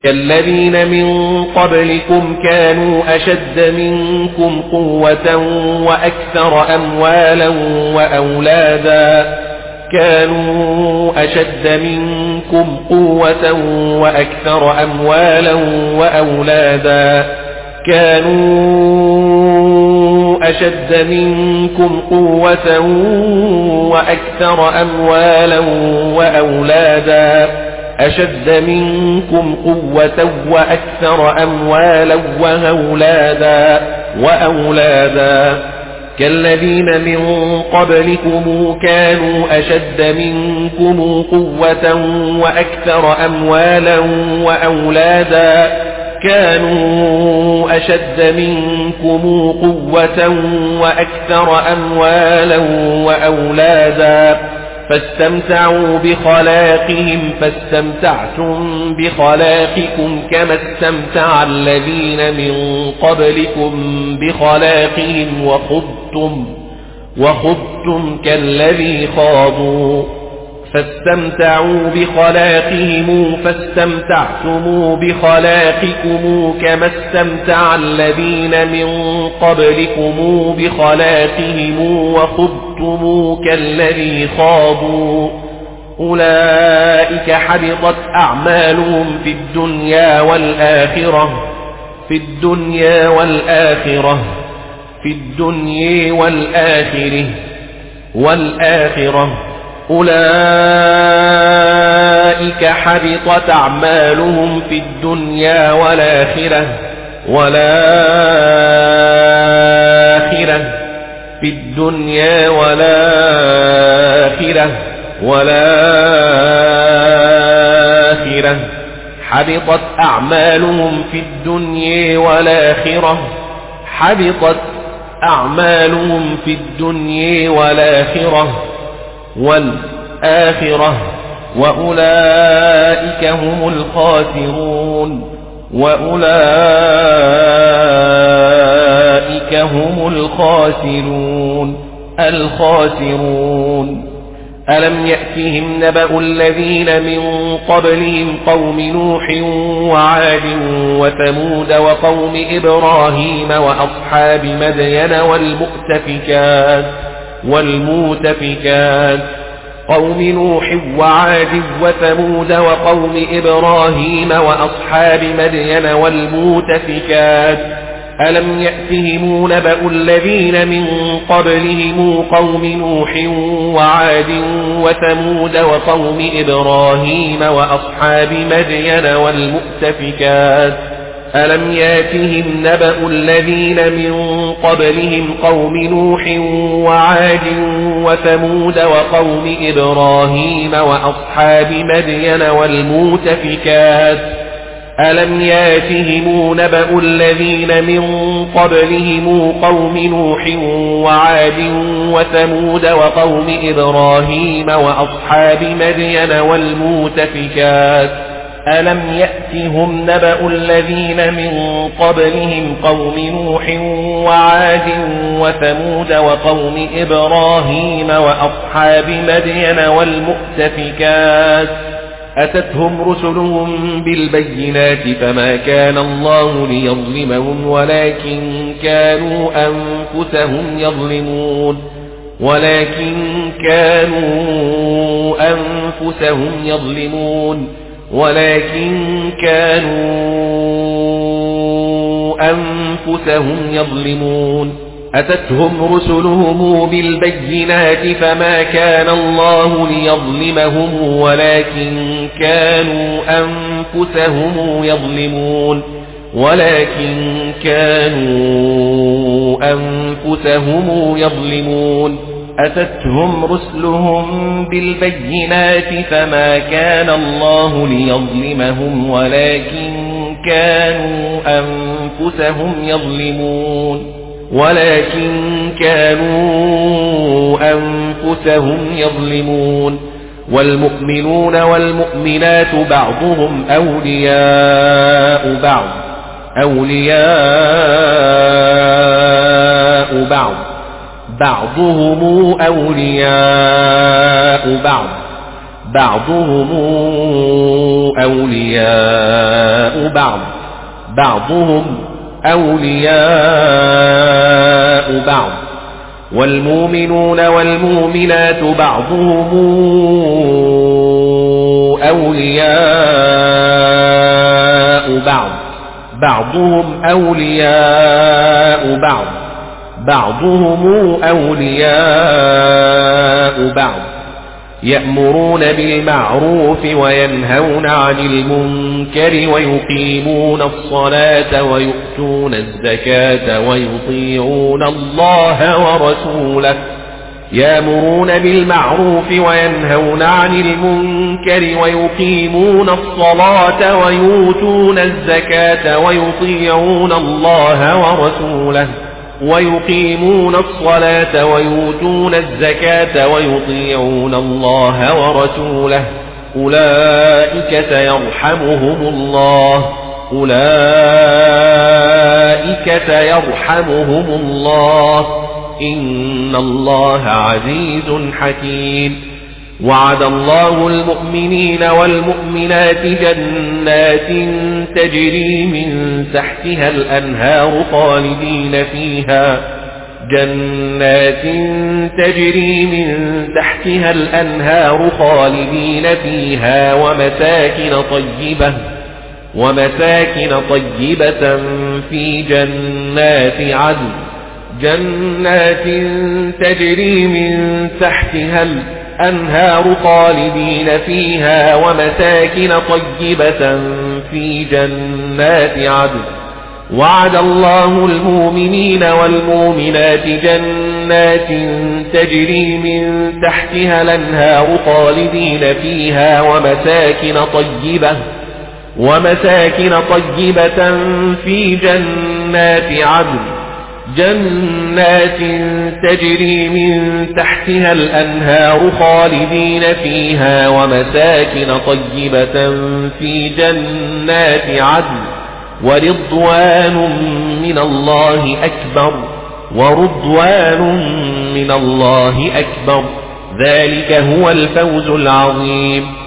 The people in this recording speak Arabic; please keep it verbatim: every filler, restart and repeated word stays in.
كالذين من قبلكم كانوا أشد منكم قوة وأكثر أموالا وأولادا كانوا أشد منكم قوة وأكثر أموالا وأولادا كانوا أشد منكم قوة وأكثر أموالا وأولادا أشد منكم قوة وأكثر أموالا وأولادا وأولادا كالذين من قبلكم كانوا أشد منكم قوة وأكثر أموالا وأولادا كانوا أشد منكم قوة وأكثر أموالا وأولادا فاستمتعوا بخلاقهم فاستمتعتم بخلاقكم كما استمتع الذين من قبلكم بخلاقهم وخضتم وخضتم كالذي خاضوا فاستمتعوا بخلاقهم فاستمتعتم بخلاقكم كما استمتع الذين من قبلكم بخلاقهم وخضتم كالذي خاضوا أولئك حبطت أعمالهم في الدنيا والآخرة في الدنيا والآخرة في الدنيا والآخرة والآخرة أولئك حبطت أعمالهم في الدنيا والآخرة والآخرة في الدنيا والآخرة والآخرة حبطت أعمالهم في الدنيا والآخرة حبطت أعمالهم في الدنيا والآخرة والآخرة وأولئك هم الخاسرون وأولئك هم الخاسرون الخاسرون ألم يأتهم نبأ الذين من قبلهم قوم نوح وعاد وثمود وقوم إبراهيم وأصحاب مدين والمؤتفكات والمؤتفكات قوم نوح وعاد وثمود وقوم إبراهيم وأصحاب مدين والمؤتفكات ألم يأتهم نبأ الذين من قبلهم قوم نوح وعاد وثمود وقوم إبراهيم وأصحاب مدين والمؤتفكات ألم يأتهم نبأ الذين من قبلهم قوم نوح وعاد وثمود وقوم إبراهيم وأصحاب مدين والمؤتفكات ألم يأتهم نبأ الذين من قبلهم قوم نوح وعاد وثمود وقوم إبراهيم وأصحاب مدين والمؤتفكات ألم يأتهم نبأ الذين من قبلهم قوم نوح وعاد وثمود وقوم إبراهيم وأصحاب مدين والمؤتفكات أتتهم رسلهم بالبينات فما كان الله ليظلمهم ولكن كانوا أنفسهم يظلمون ولكن كانوا أنفسهم يظلمون ولكن كانوا أنفسهم يظلمون أتتهم رسلهم بالبينات فما كان الله ليظلمهم ولكن كانوا أنفسهم يظلمون ولكن كانوا أنفسهم يظلمون أتتهم رسلهم بالبينات فما كان الله ليظلمهم ولكن كانوا أنفسهم يظلمون ولكن كانوا أنفسهم يظلمون والمؤمنون والمؤمنات بعضهم أولياء بعض أولياء بعض بعضهم أولياء بعض بعضهم أولياء بعض بعضهم أولياء بعض والمؤمنون والمؤمنات بعضهم أولياء بعض بعضهم أولياء بعض بعضهم أولياء بعض يأمرون بالمعروف وينهون عن المنكر ويقيمون الصلاة ويؤتون الزكاة ويطيعون الله ورسوله يأمرون بالمعروف وينهون عن المنكر ويقيمون الصلاة ويؤتون الزكاة ويطيعون الله ورسوله ويقيمون الصلاة ويؤتون الزكاة ويطيعون الله ورسوله أولئك سيرحمهم الله أولئك سيرحمهم الله إن الله عزيز حكيم وعد الله المؤمنين والمؤمنات جنات تجري من تحتها الأنهار خالدين فيها جنات تجري من تحتها الأنهار خالدين فيها ومساكن طيبة ومساكن طيبة في جنات عدن جنات تجري من تحتها الأنهار خالدين فيها ومساكن طيبة في جنات عدن وعد الله المؤمنين والمؤمنات جنات تجري من تحتها الأنهار خالدين فيها ومساكن طيبة ومساكن طيبة في جنات عدن جنات تجري من تحتها الأنهار خالدين فيها ومساكن طيبة في جنات عدن ورضوان من الله أكبر ورضوان من الله أكبر ذلك هو الفوز العظيم